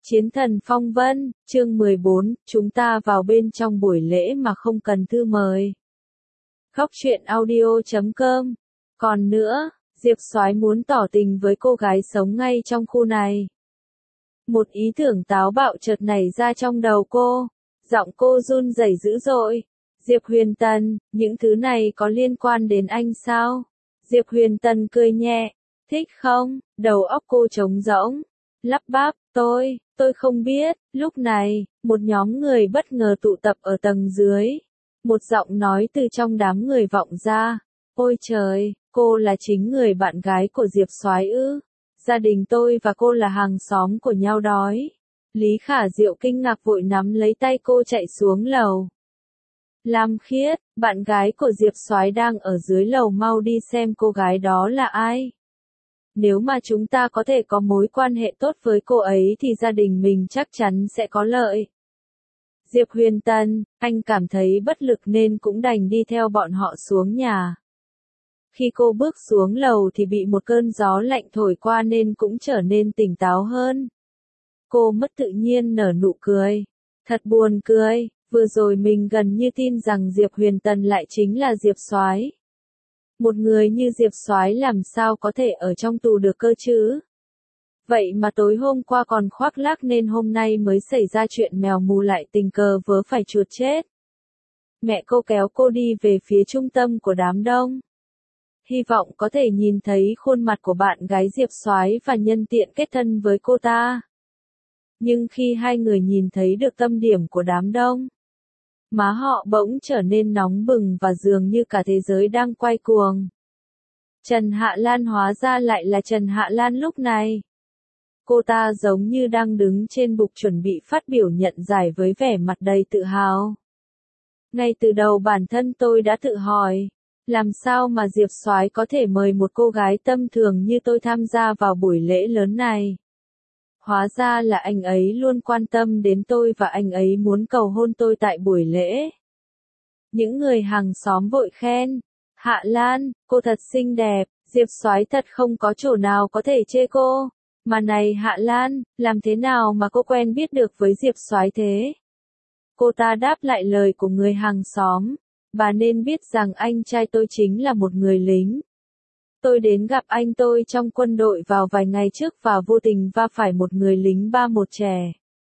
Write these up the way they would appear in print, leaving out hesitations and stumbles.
Chiến thần phong vân, chương 14, chúng ta vào bên trong buổi lễ mà không cần thư mời. Khóc chuyện audio.com. Còn nữa, Diệp Soái muốn tỏ tình với cô gái sống ngay trong khu này. Một ý tưởng táo bạo chợt nảy ra trong đầu cô, giọng cô run rẩy dữ dội. Diệp Huyền Tần, những thứ này có liên quan đến anh sao? Diệp Huyền Tần cười nhẹ, thích không? Đầu óc cô trống rỗng, lắp bắp, tôi không biết. Lúc này, một nhóm người bất ngờ tụ tập ở tầng dưới. Một giọng nói từ trong đám người vọng ra, ôi trời, cô là chính người bạn gái của Diệp Soái ư? Gia đình tôi và cô là hàng xóm của nhau đói. Lý Khả Diệu kinh ngạc vội nắm lấy tay cô chạy xuống lầu. Lam Khiết, bạn gái của Diệp Soái đang ở dưới lầu, mau đi xem cô gái đó là ai. Nếu mà chúng ta có thể có mối quan hệ tốt với cô ấy thì gia đình mình chắc chắn sẽ có lợi. Diệp Huyền Tần, anh cảm thấy bất lực nên cũng đành đi theo bọn họ xuống nhà. Khi cô bước xuống lầu thì bị một cơn gió lạnh thổi qua nên cũng trở nên tỉnh táo hơn. Cô mất tự nhiên nở nụ cười. Thật buồn cười, vừa rồi mình gần như tin rằng Diệp Huyền Tần lại chính là Diệp Soái. Một người như Diệp Soái làm sao có thể ở trong tù được cơ chứ? Vậy mà tối hôm qua còn khoác lác nên hôm nay mới xảy ra chuyện mèo mù lại tình cờ vớ phải chuột chết. Mẹ cô kéo cô đi về phía trung tâm của đám đông. Hy vọng có thể nhìn thấy khuôn mặt của bạn gái Diệp Soái và nhân tiện kết thân với cô ta. Nhưng khi hai người nhìn thấy được tâm điểm của đám đông, má họ bỗng trở nên nóng bừng và dường như cả thế giới đang quay cuồng. Trần Hạ Lan hóa ra lại là Trần Hạ Lan lúc này. Cô ta giống như đang đứng trên bục chuẩn bị phát biểu nhận giải với vẻ mặt đầy tự hào. Ngay từ đầu bản thân tôi đã tự hỏi, làm sao mà Diệp Soái có thể mời một cô gái tâm thường như tôi tham gia vào buổi lễ lớn này? Hóa ra là anh ấy luôn quan tâm đến tôi và anh ấy muốn cầu hôn tôi tại buổi lễ. Những người hàng xóm vội khen, Hạ Lan, cô thật xinh đẹp, Diệp Soái thật không có chỗ nào có thể chê cô. Mà này Hạ Lan, làm thế nào mà cô quen biết được với Diệp Soái thế? Cô ta đáp lại lời của người hàng xóm, bà nên biết rằng anh trai tôi chính là một người lính. Tôi đến gặp anh tôi trong quân đội vào vài ngày trước và vô tình va phải một người lính 31 trẻ.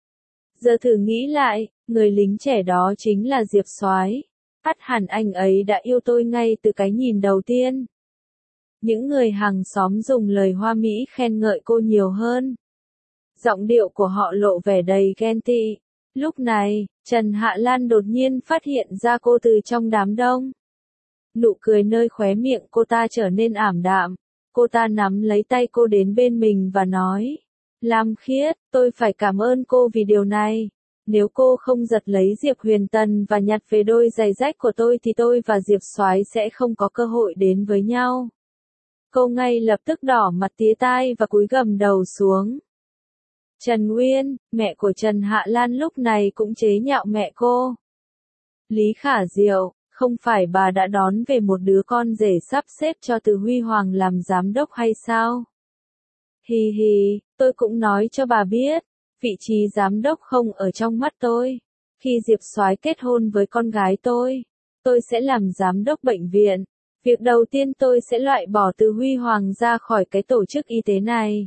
Giờ thử nghĩ lại, người lính trẻ đó chính là Diệp Soái. Ắt hẳn anh ấy đã yêu tôi ngay từ cái nhìn đầu tiên. Những người hàng xóm dùng lời hoa mỹ khen ngợi cô nhiều hơn. Giọng điệu của họ lộ vẻ đầy ghen tị. Lúc này, Trần Hạ Lan đột nhiên phát hiện ra cô từ trong đám đông. Nụ cười nơi khóe miệng cô ta trở nên ảm đạm. Cô ta nắm lấy tay cô đến bên mình và nói, Lam Khiết, tôi phải cảm ơn cô vì điều này. Nếu cô không giật lấy Diệp Huyền Tần và nhặt về đôi giày rách của tôi thì tôi và Diệp Soái sẽ không có cơ hội đến với nhau. Cô ngay lập tức đỏ mặt tía tai và cúi gằm đầu xuống. Trần Nguyên, mẹ của Trần Hạ Lan lúc này cũng chế nhạo mẹ cô. Lý Khả Diệu, không phải bà đã đón về một đứa con rể sắp xếp cho Từ Huy Hoàng làm giám đốc hay sao? Hì hì, tôi cũng nói cho bà biết, vị trí giám đốc không ở trong mắt tôi. Khi Diệp Soái kết hôn với con gái tôi sẽ làm giám đốc bệnh viện. Việc đầu tiên tôi sẽ loại bỏ Từ Huy Hoàng ra khỏi cái tổ chức y tế này.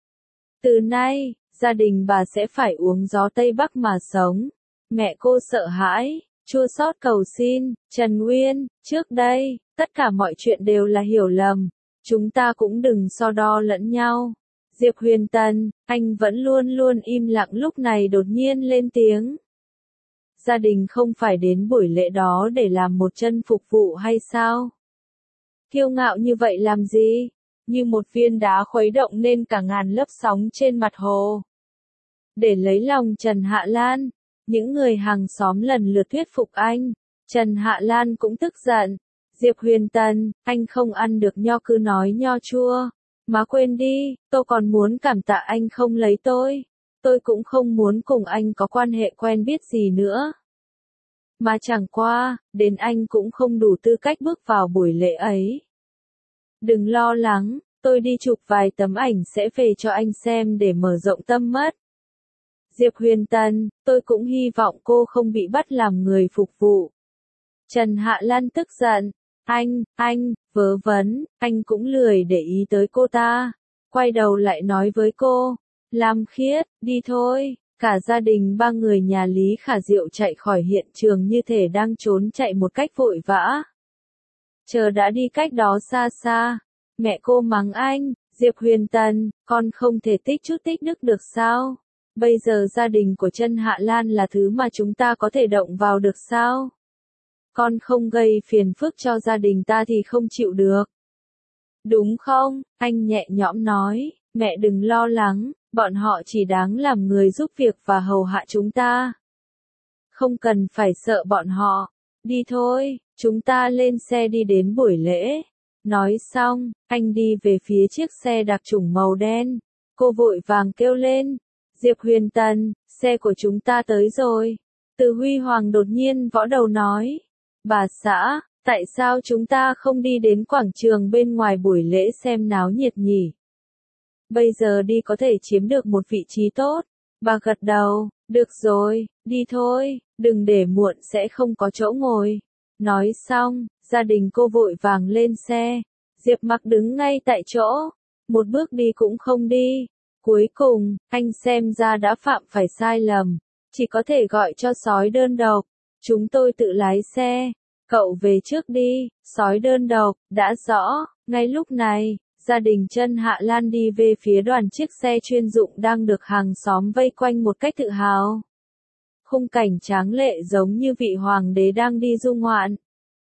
Từ nay, gia đình bà sẽ phải uống gió Tây Bắc mà sống. Mẹ cô sợ hãi, chua xót cầu xin, Trần Nguyên, trước đây, tất cả mọi chuyện đều là hiểu lầm. Chúng ta cũng đừng so đo lẫn nhau. Diệp Huyền Tần, anh vẫn luôn luôn im lặng lúc này đột nhiên lên tiếng. Gia đình không phải đến buổi lễ đó để làm một chân phục vụ hay sao? Kiêu ngạo như vậy làm gì? Như một viên đá khuấy động nên cả ngàn lớp sóng trên mặt hồ. Để lấy lòng Trần Hạ Lan, những người hàng xóm lần lượt thuyết phục anh. Trần Hạ Lan cũng tức giận. Diệp Huyền Tần, anh không ăn được nho cứ nói nho chua. Má quên đi, tôi còn muốn cảm tạ anh không lấy tôi. Tôi cũng không muốn cùng anh có quan hệ quen biết gì nữa. Mà chẳng qua, đến anh cũng không đủ tư cách bước vào buổi lễ ấy. Đừng lo lắng, tôi đi chụp vài tấm ảnh sẽ về cho anh xem để mở rộng tầm mắt. Diệp Huyền Tân, tôi cũng hy vọng cô không bị bắt làm người phục vụ. Trần Hạ Lan tức giận, anh, vớ vẩn, anh cũng lười để ý tới cô ta. Quay đầu lại nói với cô, Lam Khiết, đi thôi. Cả gia đình ba người nhà Lý Khả Diệu chạy khỏi hiện trường như thể đang trốn chạy một cách vội vã. Chờ đã đi cách đó xa xa, mẹ cô mắng anh, Diệp Huyền Tân, con không thể tích chút tích đức được sao? Bây giờ gia đình của Trân Hạ Lan là thứ mà chúng ta có thể động vào được sao? Con không gây phiền phức cho gia đình ta thì không chịu được. Đúng không? Anh nhẹ nhõm nói, mẹ đừng lo lắng, bọn họ chỉ đáng làm người giúp việc và hầu hạ chúng ta. Không cần phải sợ bọn họ. Đi thôi, chúng ta lên xe đi đến buổi lễ. Nói xong, anh đi về phía chiếc xe đặc chủng màu đen. Cô vội vàng kêu lên, Diệp Huyền Tân, xe của chúng ta tới rồi. Từ Huy Hoàng đột nhiên võ đầu nói, bà xã, tại sao chúng ta không đi đến quảng trường bên ngoài buổi lễ xem náo nhiệt nhỉ? Bây giờ đi có thể chiếm được một vị trí tốt. Bà gật đầu, được rồi, đi thôi, đừng để muộn sẽ không có chỗ ngồi. Nói xong, gia đình cô vội vàng lên xe. Diệp Mặc đứng ngay tại chỗ, một bước đi cũng không đi. Cuối cùng, anh xem ra đã phạm phải sai lầm, chỉ có thể gọi cho sói đơn độc. Chúng tôi tự lái xe, cậu về trước đi, sói đơn độc, đã rõ. Ngay lúc này, gia đình Trân Hạ Lan đi về phía đoàn chiếc xe chuyên dụng đang được hàng xóm vây quanh một cách tự hào. Khung cảnh tráng lệ giống như vị hoàng đế đang đi du ngoạn.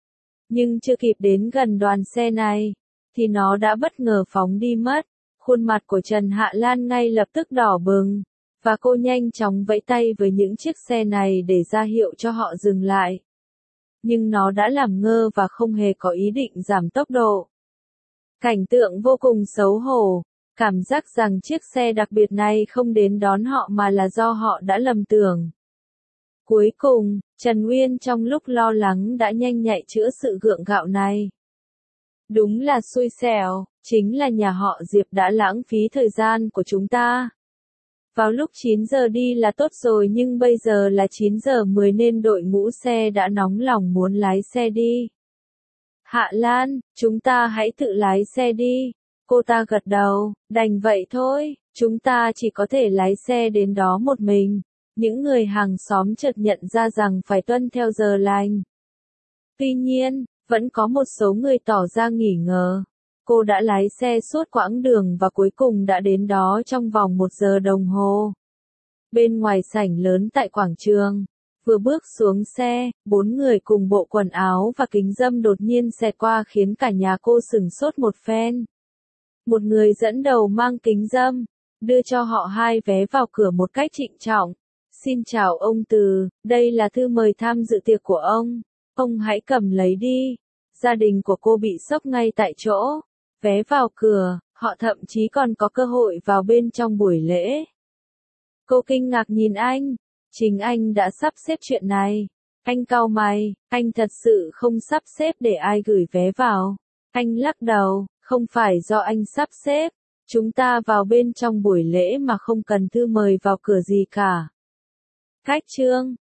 Nhưng chưa kịp đến gần đoàn xe này, thì nó đã bất ngờ phóng đi mất. Khuôn mặt của Trần Hạ Lan ngay lập tức đỏ bừng, và cô nhanh chóng vẫy tay với những chiếc xe này để ra hiệu cho họ dừng lại. Nhưng nó đã làm ngơ và không hề có ý định giảm tốc độ. Cảnh tượng vô cùng xấu hổ, cảm giác rằng chiếc xe đặc biệt này không đến đón họ mà là do họ đã lầm tưởng. Cuối cùng, Trần Uyên trong lúc lo lắng đã nhanh nhạy chữa sự gượng gạo này. Đúng là xui xẻo, chính là nhà họ Diệp đã lãng phí thời gian của chúng ta. Vào lúc 9 giờ đi là tốt rồi nhưng bây giờ là 9 giờ 10 nên đội ngũ xe đã nóng lòng muốn lái xe đi. Hạ Lan, chúng ta hãy tự lái xe đi. Cô ta gật đầu, đành vậy thôi, chúng ta chỉ có thể lái xe đến đó một mình. Những người hàng xóm chợt nhận ra rằng phải tuân theo giờ lành. Tuy nhiên, vẫn có một số người tỏ ra nghi ngờ. Cô đã lái xe suốt quãng đường và cuối cùng đã đến đó trong vòng 1 giờ đồng hồ. Bên ngoài sảnh lớn tại quảng trường, vừa bước xuống xe, 4 người cùng bộ quần áo và kính râm đột nhiên xẹt qua khiến cả nhà cô sửng sốt một phen. Một người dẫn đầu mang kính râm, đưa cho họ 2 vé vào cửa một cách trịnh trọng. Xin chào ông Từ, đây là thư mời tham dự tiệc của ông hãy cầm lấy đi. Gia đình của cô bị sốc ngay tại chỗ. Vé vào cửa, họ thậm chí còn có cơ hội vào bên trong buổi lễ. Cô kinh ngạc nhìn anh, chính anh đã sắp xếp chuyện này. Anh cau mày, anh thật sự không sắp xếp để ai gửi vé vào. Anh lắc đầu, không phải do anh sắp xếp, chúng ta vào bên trong buổi lễ mà không cần thư mời vào cửa gì cả. Cách chương